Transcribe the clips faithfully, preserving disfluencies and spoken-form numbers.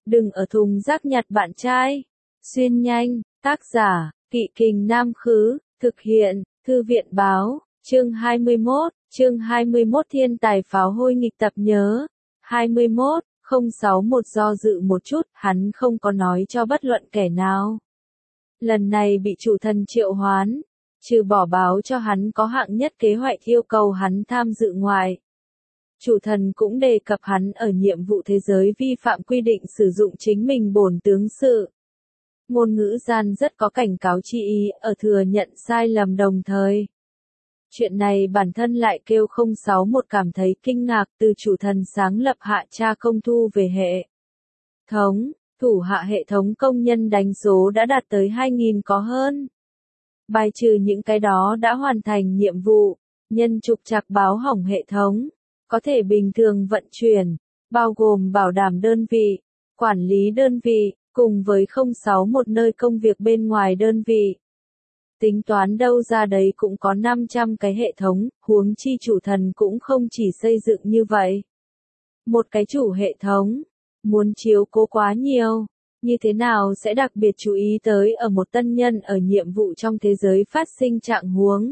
đừng ở thùng rác nhặt bạn trai. Xuyên nhanh, tác giả, Kỵ Kình Nam Khứ, thực hiện, Thư viện Báo, chương hai mươi mốt, chương hai mươi mốt Thiên tài pháo hôi nghịch tập nhớ. hai mươi mốt, không sáu một do dự một chút, hắn không có nói cho bất luận kẻ nào. Lần này bị chủ thần triệu hoán, trừ bỏ báo cho hắn có hạng nhất kế hoạch yêu cầu hắn tham dự ngoài. Chủ thần cũng đề cập hắn ở nhiệm vụ thế giới vi phạm quy định sử dụng chính mình bổn tướng sự. Ngôn ngữ gian rất có cảnh cáo chi ý ở thừa nhận sai lầm đồng thời. Chuyện này bản thân lại kêu không sáu một cảm thấy kinh ngạc từ chủ thần sáng lập hạ tra công thu về hệ thống, thủ hạ hệ thống công nhân đánh số đã đạt tới hai nghìn có hơn. Bài trừ những cái đó đã hoàn thành nhiệm vụ, nhân trục trặc báo hỏng hệ thống, có thể bình thường vận chuyển, bao gồm bảo đảm đơn vị, quản lý đơn vị, cùng với không sáu một nơi công việc bên ngoài đơn vị. Tính toán đâu ra đấy cũng có năm trăm cái hệ thống, huống chi chủ thần cũng không chỉ xây dựng như vậy. Một cái chủ hệ thống, muốn chiếu cố quá nhiều, như thế nào sẽ đặc biệt chú ý tới ở một tân nhân ở nhiệm vụ trong thế giới phát sinh trạng huống.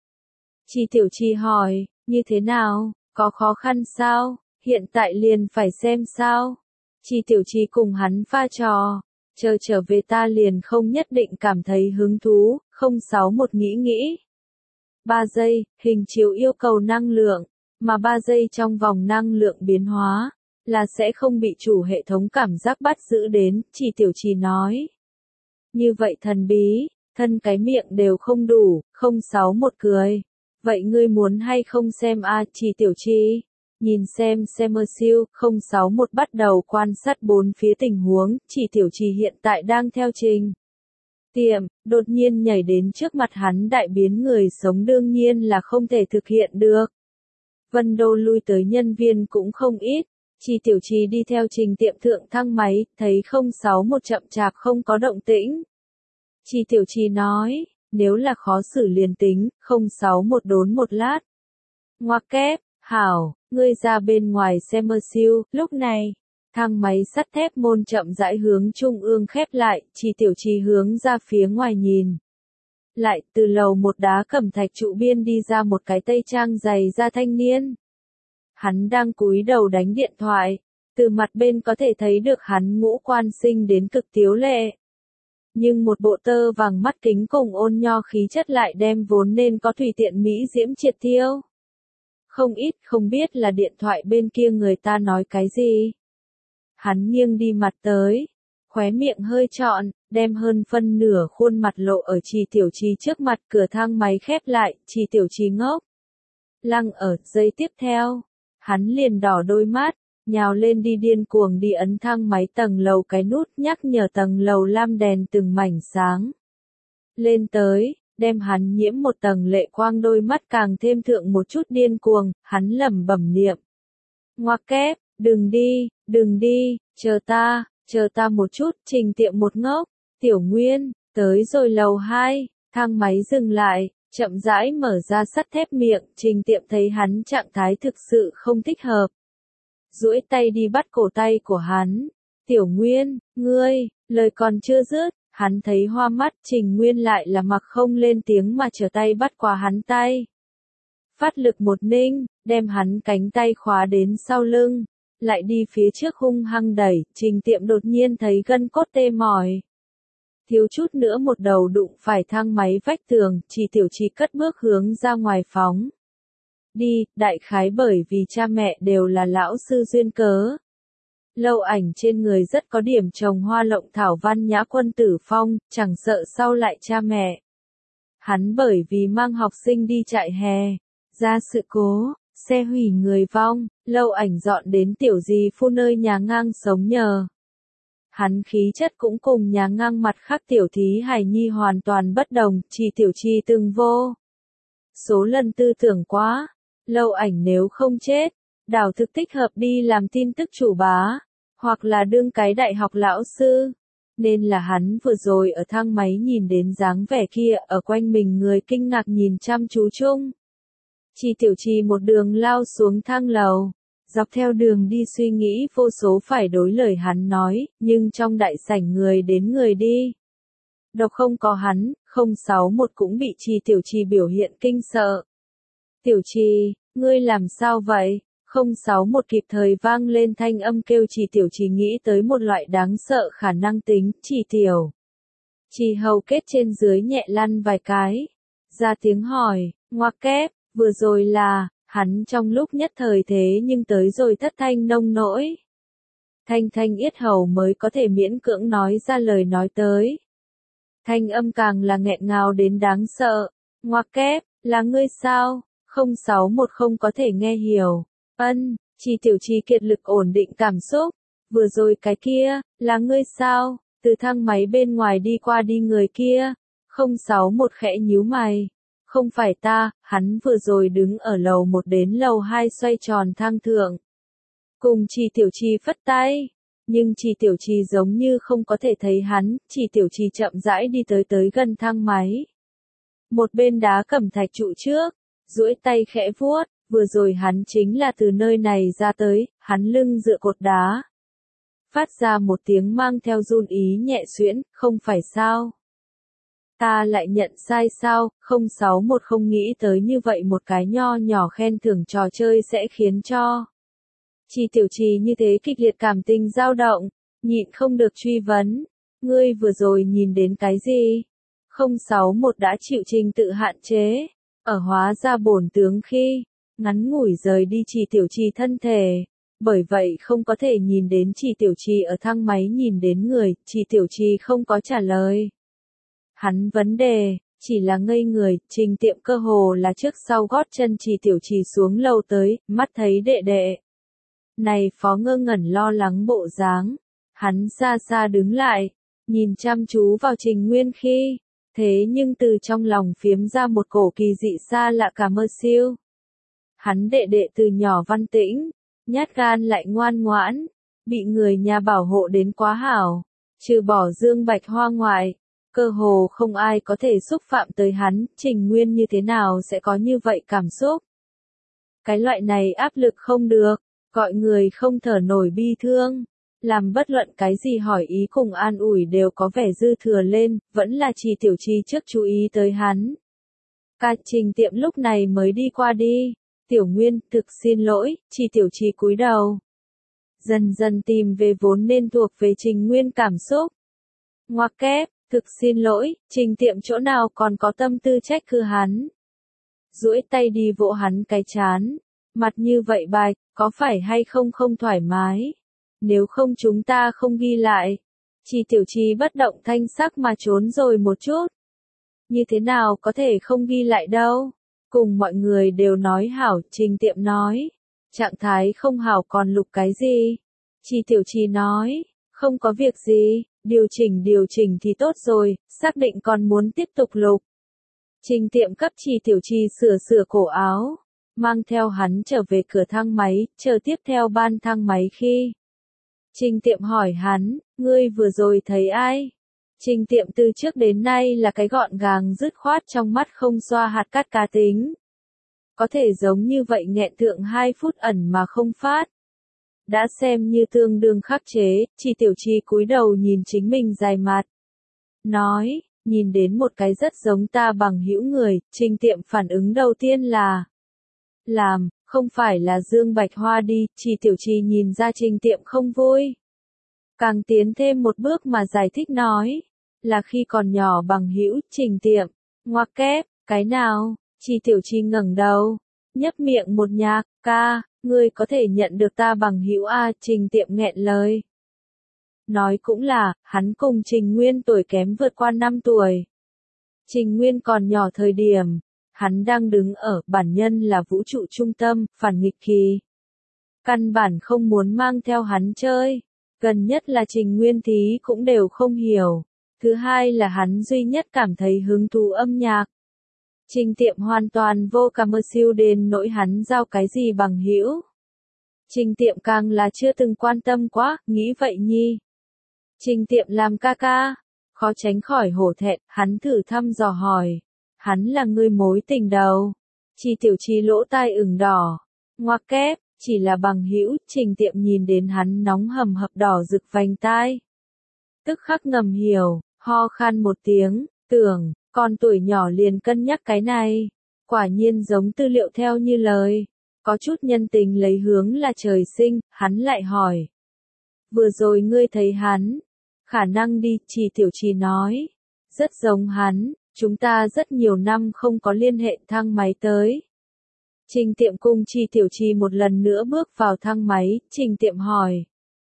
Chi Tiểu Chi hỏi, như thế nào, có khó khăn sao, hiện tại liền phải xem sao. Chi Tiểu Chi cùng hắn pha trò, chờ trở về ta liền không nhất định cảm thấy hứng thú, không sáu một nghĩ nghĩ. ba giây, hình chiếu yêu cầu năng lượng, mà ba giây trong vòng năng lượng biến hóa, là sẽ không bị chủ hệ thống cảm giác bắt giữ đến, Chi Tiểu Chi nói. Như vậy thần bí, thân cái miệng đều không đủ, không sáu một cười. Vậy ngươi muốn hay không xem a Chi Tiểu Chi? Nhìn xem xem mơ siêu, không sáu một bắt đầu quan sát bốn phía tình huống, Chi Tiểu Chi hiện tại đang theo trình. Tiệm, đột nhiên nhảy đến trước mặt hắn đại biến người sống đương nhiên là không thể thực hiện được. Vân Đô lui tới nhân viên cũng không ít, Chi Tiểu Chi đi theo trình tiệm thượng thang máy, thấy không sáu một chậm chạp không có động tĩnh. Chi Tiểu Chi nói, nếu là khó xử liền tính, không sáu một đốn một lát. Ngoặc kép, hảo, ngươi ra bên ngoài xem mơ siêu, lúc này, thang máy sắt thép môn chậm rãi hướng trung ương khép lại, Chi Tiểu Chi hướng ra phía ngoài nhìn. Lại, từ lầu một đá cẩm thạch trụ biên đi ra một cái tây trang dày da thanh niên. Hắn đang cúi đầu đánh điện thoại, từ mặt bên có thể thấy được hắn ngũ quan sinh đến cực tiếu lệ. Nhưng một bộ tơ vàng mắt kính cùng ôn nho khí chất lại đem vốn nên có thủy tiện mỹ diễm triệt tiêu. Không ít không biết là điện thoại bên kia người ta nói cái gì. Hắn nghiêng đi mặt tới, khóe miệng hơi trọn, đem hơn phân nửa khuôn mặt lộ ở Chi Tiểu Chi trước mặt, cửa thang máy khép lại, Chi Tiểu Chi ngốc. Lăng ở, giây tiếp theo, hắn liền đỏ đôi mắt, nhào lên đi điên cuồng đi ấn thang máy tầng lầu cái nút nhắc nhở tầng lầu lam đèn từng mảnh sáng. Lên tới, đem hắn nhiễm một tầng lệ quang đôi mắt càng thêm thượng một chút điên cuồng, hắn lẩm bẩm niệm. Ngoặc kép, đừng đi, đừng đi, chờ ta, chờ ta một chút, trình tiệm một ngốc, Tiểu Nguyên, tới rồi lầu hai, thang máy dừng lại, chậm rãi mở ra sắt thép miệng, trình tiệm thấy hắn trạng thái thực sự không thích hợp. Duỗi tay đi bắt cổ tay của hắn, Tiểu Nguyên, ngươi, lời còn chưa dứt, hắn thấy hoa mắt, Trình Nguyên lại là mặc không lên tiếng mà trở tay bắt qua hắn tay. Phát lực một ninh, đem hắn cánh tay khóa đến sau lưng, lại đi phía trước hung hăng đẩy, Trình tiệm đột nhiên thấy gân cốt tê mỏi. Thiếu chút nữa một đầu đụng phải thang máy vách tường, Chi Tiểu Chi cất bước hướng ra ngoài phóng. Đi, đại khái bởi vì cha mẹ đều là lão sư duyên cớ. Lâu Ảnh trên người rất có điểm trồng hoa lộng thảo văn nhã quân tử phong, chẳng sợ sau lại cha mẹ. Hắn bởi vì mang học sinh đi trại hè, ra sự cố, xe hủy người vong, Lâu Ảnh dọn đến tiểu dì phu nơi nhà ngang sống nhờ. Hắn khí chất cũng cùng nhà ngang mặt khác tiểu thí hài nhi hoàn toàn bất đồng, Chi Tiểu Chi từng vô số lần tư tưởng quá, Lâu Ảnh nếu không chết, đảo thực thích hợp đi làm tin tức chủ bá, hoặc là đương cái đại học lão sư, nên là hắn vừa rồi ở thang máy nhìn đến dáng vẻ kia ở quanh mình người kinh ngạc nhìn chăm chú chung. Chi Tiểu Chi một đường lao xuống thang lầu, Dọc theo đường đi suy nghĩ vô số phải đối lời hắn nói, nhưng trong đại sảnh người đến người đi. Độc không có hắn, không sáu một cũng bị Trì Tiểu Trì biểu hiện kinh sợ. Tiểu Trì, ngươi làm sao vậy? không sáu một kịp thời vang lên thanh âm kêu Trì Tiểu Trì nghĩ tới một loại đáng sợ khả năng tính, Trì Tiểu. Trì hầu kết trên dưới nhẹ lăn vài cái. Ra tiếng hỏi, ngoặc kép, vừa rồi là, hắn trong lúc nhất thời thế nhưng tới rồi thất thanh nông nỗi. Thanh thanh yết hầu mới có thể miễn cưỡng nói ra lời nói tới. Thanh âm càng là nghẹn ngào đến đáng sợ. Ngoặc kép, là ngươi sao? không sáu một không có thể nghe hiểu. Ân, Trì Tiểu Trì kiệt lực ổn định cảm xúc. Vừa rồi cái kia, là ngươi sao? Từ thang máy bên ngoài đi qua đi người kia. không sáu một khẽ nhíu mày. Không phải ta, hắn vừa rồi đứng ở lầu một đến lầu hai xoay tròn thang thượng. Cùng Trì Tiểu Trì phất tay. Nhưng Trì Tiểu Trì giống như không có thể thấy hắn, Trì Tiểu Trì chậm rãi đi tới tới gần thang máy. Một bên đá cẩm thạch trụ trước, duỗi tay khẽ vuốt, vừa rồi hắn chính là từ nơi này ra tới, hắn lưng dựa cột đá. Phát ra một tiếng mang theo run ý nhẹ xuyễn, không phải sao? Ta lại nhận sai sao? không sáu một không nghĩ tới như vậy một cái nho nhỏ khen thưởng trò chơi sẽ khiến cho Trì Tiểu Trì như thế kịch liệt cảm tình dao động, nhịn không được truy vấn. Ngươi vừa rồi nhìn đến cái gì? không sáu một đã chịu trình tự hạn chế, ở hóa ra bổn tướng khi, ngắn ngủi rời đi Trì Tiểu Trì thân thể. Bởi vậy không có thể nhìn đến Trì Tiểu Trì ở thang máy nhìn đến người, Trì Tiểu Trì không có trả lời. Hắn vấn đề, chỉ là ngây người, Trình Tiệm cơ hồ là trước sau gót chân Trì Tiểu Trì xuống lầu tới, mắt thấy đệ đệ. Này phó ngơ ngẩn lo lắng bộ dáng, hắn xa xa đứng lại, nhìn chăm chú vào Trình Nguyên khi, thế nhưng từ trong lòng phiếm ra một cổ kỳ dị xa lạ cả mơ siêu. Hắn đệ đệ từ nhỏ văn tĩnh, nhát gan lại ngoan ngoãn, bị người nhà bảo hộ đến quá hảo, trừ bỏ Dương Bạch Hoa ngoại, cơ hồ không ai có thể xúc phạm tới hắn, Trình Nguyên như thế nào sẽ có như vậy cảm xúc. Cái loại này áp lực không được, gọi người không thở nổi bi thương, làm bất luận cái gì hỏi ý cùng an ủi đều có vẻ dư thừa lên, vẫn là Trì Tiểu Trì trước chú ý tới hắn. Ca Trình Tiệm lúc này mới đi qua đi. Tiểu Nguyên, thực xin lỗi, Trì Tiểu Trì cúi đầu. Dần dần tìm về vốn nên thuộc về Trình Nguyên cảm xúc. Ngoặc kép, thực xin lỗi, Trình Tiệm chỗ nào còn có tâm tư trách cứ hắn. Duỗi tay đi vỗ hắn cái chán, mặt như vậy bạch, có phải hay không không thoải mái. Nếu không chúng ta không ghi lại. Trì Tiểu Trì bất động thanh sắc mà trốn rồi một chút. Như thế nào có thể không ghi lại đâu. Cùng mọi người đều nói hảo, Trình Tiệm nói. Trạng thái không hảo còn lục cái gì? Trì Tiểu Trì nói, không có việc gì, điều chỉnh điều chỉnh thì tốt rồi, xác định còn muốn tiếp tục lục. Trình Tiệm cấp Trì Tiểu Trì sửa sửa cổ áo, mang theo hắn trở về cửa thang máy, chờ tiếp theo ban thang máy khi. Trình Tiệm hỏi hắn, ngươi vừa rồi thấy ai? Trình Tiệm từ trước đến nay là cái gọn gàng dứt khoát trong mắt không xoa hạt cát cá tính. Có thể giống như vậy nghẹn thượng hai phút ẩn mà không phát. Đã xem như tương đương khắc chế, Trì Tiểu Trì cúi đầu nhìn chính mình dài mặt. Nói, nhìn đến một cái rất giống ta bằng hữu người, Trình Tiệm phản ứng đầu tiên là làm, không phải là Dương Bạch Hoa đi, Trì Tiểu Trì nhìn ra Trình Tiệm không vui. Càng tiến thêm một bước mà giải thích nói, là khi còn nhỏ bằng hữu, Trình Tiệm, ngoặc kép, cái nào, Trì Tiểu Trì ngẩng đầu, nhấp miệng một nhạc, ca, ngươi có thể nhận được ta bằng hữu a, Trình Tiệm nghẹn lời. Nói cũng là, hắn cùng Trình Nguyên tuổi kém vượt qua năm tuổi. Trình Nguyên còn nhỏ thời điểm, hắn đang đứng ở, bản nhân là vũ trụ trung tâm, phản nghịch kỳ. Căn bản không muốn mang theo hắn chơi, gần nhất là Trình Nguyên thí cũng đều không hiểu. Thứ hai là hắn duy nhất cảm thấy hứng thú âm nhạc. Trình Tiệm hoàn toàn vô cảm mơ siêu đến nỗi hắn giao cái gì bằng hữu. Trình Tiệm càng là chưa từng quan tâm quá, nghĩ vậy nhi. Trình Tiệm làm ca ca, khó tránh khỏi hổ thẹn, hắn thử thăm dò hỏi. Hắn là người mối tình đầu. Trì Tiểu Trì lỗ tai ửng đỏ. Ngoặc kép, chỉ là bằng hữu. Trình Tiệm nhìn đến hắn nóng hầm hập đỏ rực vành tai. Tức khắc ngầm hiểu, ho khan một tiếng, tưởng, con tuổi nhỏ liền cân nhắc cái này. Quả nhiên giống tư liệu theo như lời. Có chút nhân tình lấy hướng là trời sinh, hắn lại hỏi. Vừa rồi ngươi thấy hắn. Khả năng đi, Trì Tiểu Trì nói. Rất giống hắn, chúng ta rất nhiều năm không có liên hệ thang máy tới. Trình Tiệm cùng Trì Tiểu Trì một lần nữa bước vào thang máy, Trình Tiệm hỏi.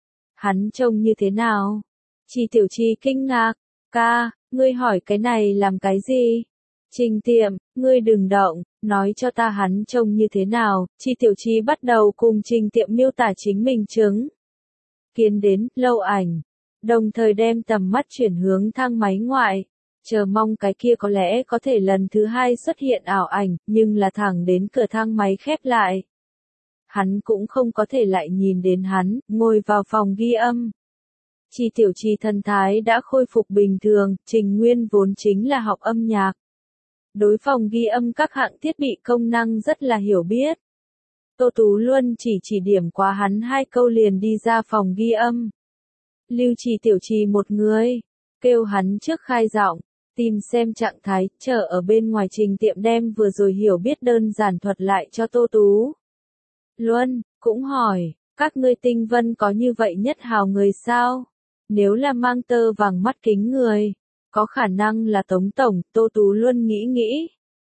Hắn trông như thế nào? Trì Tiểu Trì kinh ngạc, ca, ngươi hỏi cái này làm cái gì? Trình Tiệm, ngươi đừng động, nói cho ta hắn trông như thế nào? Trì Tiểu Trì bắt đầu cùng Trình Tiệm miêu tả chính mình chứng. Kiến đến, lâu ảnh, đồng thời đem tầm mắt chuyển hướng thang máy ngoại. Chờ mong cái kia có lẽ có thể lần thứ hai xuất hiện ảo ảnh, nhưng là thẳng đến cửa thang máy khép lại. Hắn cũng không có thể lại nhìn đến hắn, ngồi vào phòng ghi âm. Trì Tiểu Trì thần thái đã khôi phục bình thường, Trình Nguyên vốn chính là học âm nhạc. Đối phòng ghi âm các hạng thiết bị công năng rất là hiểu biết. Tô Tú Luân chỉ chỉ điểm qua hắn hai câu liền đi ra phòng ghi âm. Lưu Trì Tiểu Trì một người, kêu hắn trước khai giọng, tìm xem trạng thái, chờ ở bên ngoài Trình Tiệm đem vừa rồi hiểu biết đơn giản thuật lại cho Tô Tú Luân, cũng hỏi, các ngươi tinh vân có như vậy nhất hào người sao? Nếu là mang tơ vàng mắt kính người, có khả năng là Tống Tổng, Tô Tú Luân nghĩ nghĩ.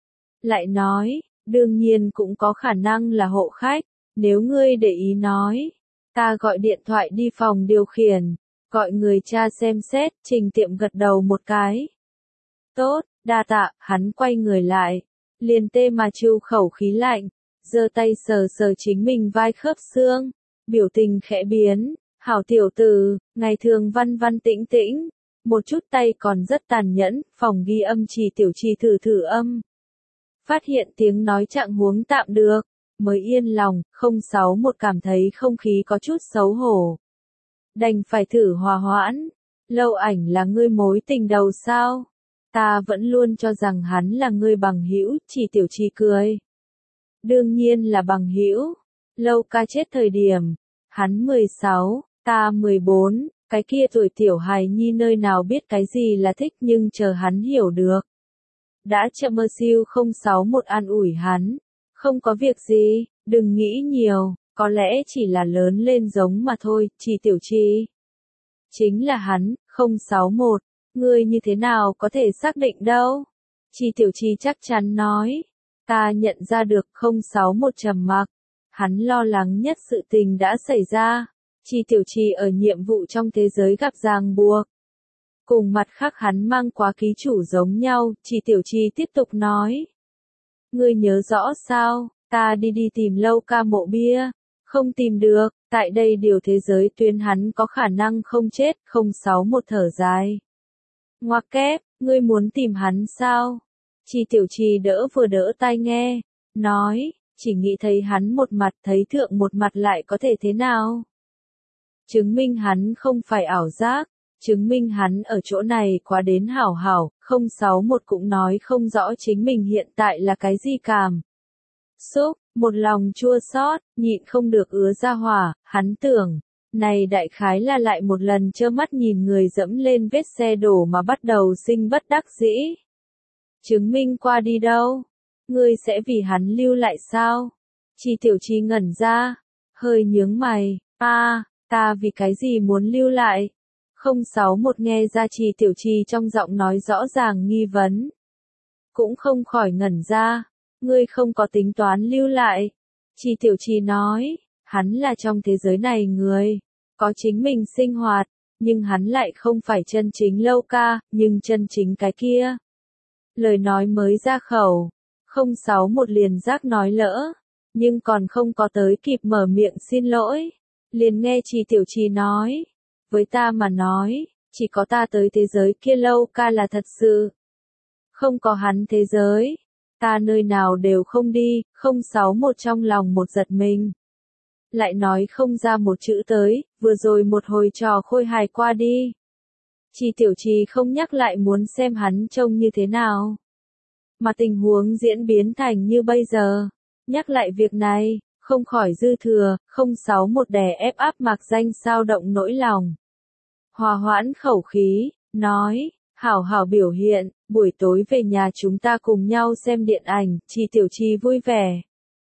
Lại nói, đương nhiên cũng có khả năng là hộ khách, nếu ngươi để ý nói, ta gọi điện thoại đi phòng điều khiển, gọi người cha xem xét, Trình Tiệm gật đầu một cái. Tốt, đa tạ, hắn quay người lại, liền tê mà chịu khẩu khí lạnh, giơ tay sờ sờ chính mình vai khớp xương, biểu tình khẽ biến, hảo tiểu tử, ngày thường văn văn tĩnh tĩnh, một chút tay còn rất tàn nhẫn, phòng ghi âm Trì Tiểu Trì thử thử âm. Phát hiện tiếng nói trạng huống tạm được, mới yên lòng, không sáu một cảm thấy không khí có chút xấu hổ. Đành phải thử hòa hoãn, lâu ảnh là ngươi mối tình đầu sao? Ta vẫn luôn cho rằng hắn là ngươi bằng hữu, Trì Tiểu Trì cười. Đương nhiên là bằng hữu, lâu ca chết thời điểm, hắn mười sáu, ta mười bốn, cái kia tuổi tiểu hài nhi nơi nào biết cái gì là thích nhưng chờ hắn hiểu được. Đã chậm mơ siêu không sáu một an ủi hắn, không có việc gì, đừng nghĩ nhiều, có lẽ chỉ là lớn lên giống mà thôi, Trì Tiểu Trì. Chính là hắn, không sáu một, ngươi như thế nào có thể xác định đâu? Trì Tiểu Trì chắc chắn nói, ta nhận ra được không sáu một trầm mặc, hắn lo lắng nhất sự tình đã xảy ra, Trì Tiểu Trì ở nhiệm vụ trong thế giới gặp ràng buộc. Cùng mặt khác hắn mang quá ký chủ giống nhau, Trì Tiểu Trì tiếp tục nói. Ngươi nhớ rõ sao, ta đi đi tìm lâu ca mộ bia, không tìm được, tại đây điều thế giới tuyên hắn có khả năng không chết, không sáu một thở dài. Ngoặc kép, ngươi muốn tìm hắn sao? Trì Tiểu Trì đỡ vừa đỡ tai nghe, nói, chỉ nghĩ thấy hắn một mặt thấy thượng một mặt lại có thể thế nào? Chứng minh hắn không phải ảo giác, chứng minh hắn ở chỗ này quá đến hảo hảo, không sáu một cũng nói không rõ chính mình hiện tại là cái gì cảm. Xúc, một lòng chua xót, nhịn không được ứa ra hỏa, hắn tưởng, này đại khái là lại một lần trơ mắt nhìn người dẫm lên vết xe đổ mà bắt đầu sinh bất đắc dĩ. Chứng minh qua đi đâu? Ngươi sẽ vì hắn lưu lại sao? Trì Tiểu Trì ngẩn ra, hơi nhướng mày, a, à, ta vì cái gì muốn lưu lại? không sáu một nghe ra Trì Tiểu Trì trong giọng nói rõ ràng nghi vấn. Cũng không khỏi ngẩn ra, ngươi không có tính toán lưu lại. Trì Tiểu Trì nói, hắn là trong thế giới này người, có chính mình sinh hoạt, nhưng hắn lại không phải chân chính lâu ca, nhưng chân chính cái kia. Lời nói mới ra khẩu, không sáu một liền giác nói lỡ, nhưng còn không có tới kịp mở miệng xin lỗi, liền nghe Trì Tiểu Trì nói, với ta mà nói, chỉ có ta tới thế giới kia lâu ca là thật sự. Không có hắn thế giới, ta nơi nào đều không đi, không sáu một trong lòng một giật mình. Lại nói không ra một chữ tới, vừa rồi một hồi trò khôi hài qua đi. Trì Tiểu Trì không nhắc lại muốn xem hắn trông như thế nào. Mà tình huống diễn biến thành như bây giờ. Nhắc lại việc này, không khỏi dư thừa, không sáu một đè ép áp mạc danh sao động nỗi lòng. Hòa hoãn khẩu khí, nói, hảo hảo biểu hiện, buổi tối về nhà chúng ta cùng nhau xem điện ảnh, Trì Tiểu Trì vui vẻ.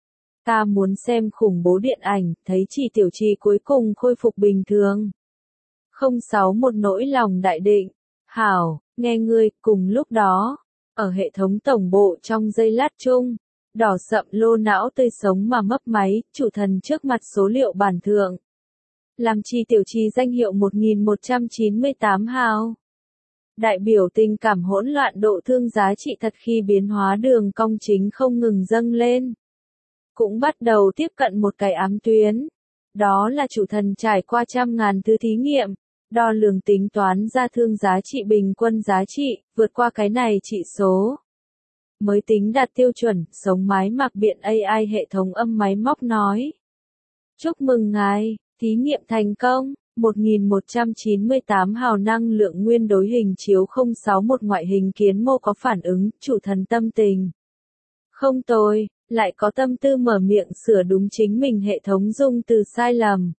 Ta muốn xem khủng bố điện ảnh, thấy Trì Tiểu Trì cuối cùng khôi phục bình thường. không sáu một nỗi lòng đại định, hảo, nghe ngươi, cùng lúc đó, ở hệ thống tổng bộ trong giây lát chung, đỏ sậm lô não tươi sống mà mấp máy, chủ thần trước mặt số liệu bản thượng. Làm Trì Tiểu Trì danh hiệu một nghìn một trăm chín mươi tám hào. Đại biểu tình cảm hỗn loạn độ thương giá trị thật khi biến hóa đường cong chính không ngừng dâng lên. Cũng bắt đầu tiếp cận một cái ám tuyến. Đó là chủ thần trải qua trăm ngàn thứ thí nghiệm, đo lường tính toán ra thương giá trị bình quân giá trị, vượt qua cái này trị số. Mới tính đạt tiêu chuẩn, sống mái mặc biện a i hệ thống âm máy móc nói. Chúc mừng ngài, thí nghiệm thành công. một nghìn một trăm chín mươi tám hào năng lượng nguyên đối hình chiếu không sáu một ngoại hình kiến mô có phản ứng, chủ thần tâm tình. Không tồi, lại có tâm tư mở miệng sửa đúng chính mình hệ thống dung từ sai lầm.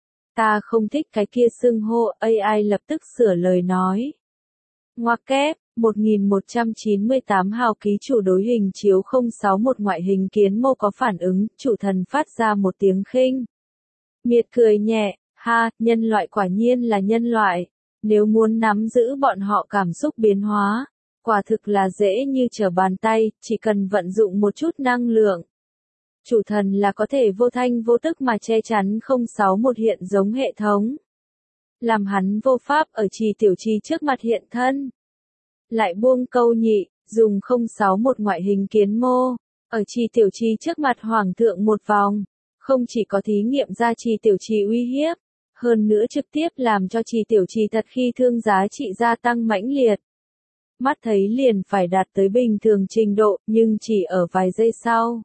Ta không thích cái kia xưng hô, a i lập tức sửa lời nói. Ngoặc kép, một nghìn một trăm chín mươi tám hào ký chủ đối hình chiếu không sáu một ngoại hình kiến mô có phản ứng, chủ thần phát ra một tiếng khinh. Miệt cười nhẹ. Ha, nhân loại quả nhiên là nhân loại. Nếu muốn nắm giữ bọn họ cảm xúc biến hóa, quả thực là dễ như trở bàn tay, chỉ cần vận dụng một chút năng lượng. Chủ thần là có thể vô thanh vô tức mà che chắn không sáu một hiện giống hệ thống. Làm hắn vô pháp ở Trì Tiểu Trì trước mặt hiện thân. Lại buông câu nhị, dùng không sáu một ngoại hình kiến mô, ở Trì Tiểu Trì trước mặt hoàng thượng một vòng. Không chỉ có thí nghiệm ra Trì Tiểu Trì uy hiếp, hơn nữa trực tiếp làm cho Trì Tiểu Trì thật khi thương giá trị gia tăng mãnh liệt. Mắt thấy liền phải đạt tới bình thường trình độ, nhưng chỉ ở vài giây sau.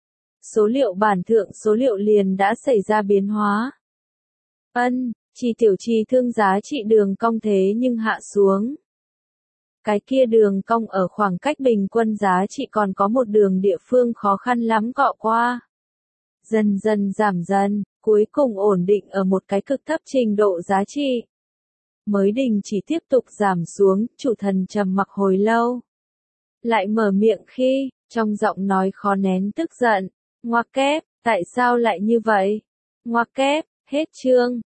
Số liệu bản thượng số liệu liền đã xảy ra biến hóa. Ân, Trì Tiểu Trì thương giá trị đường cong thế nhưng hạ xuống. Cái kia đường cong ở khoảng cách bình quân giá trị còn có một đường địa phương khó khăn lắm cọ qua. Dần dần giảm dần, cuối cùng ổn định ở một cái cực thấp trình độ giá trị. Mới đình chỉ tiếp tục giảm xuống, chủ thần trầm mặc hồi lâu. Lại mở miệng khi, trong giọng nói khó nén tức giận. Ngoặc kép, tại sao lại như vậy? Ngoặc kép, hết chương.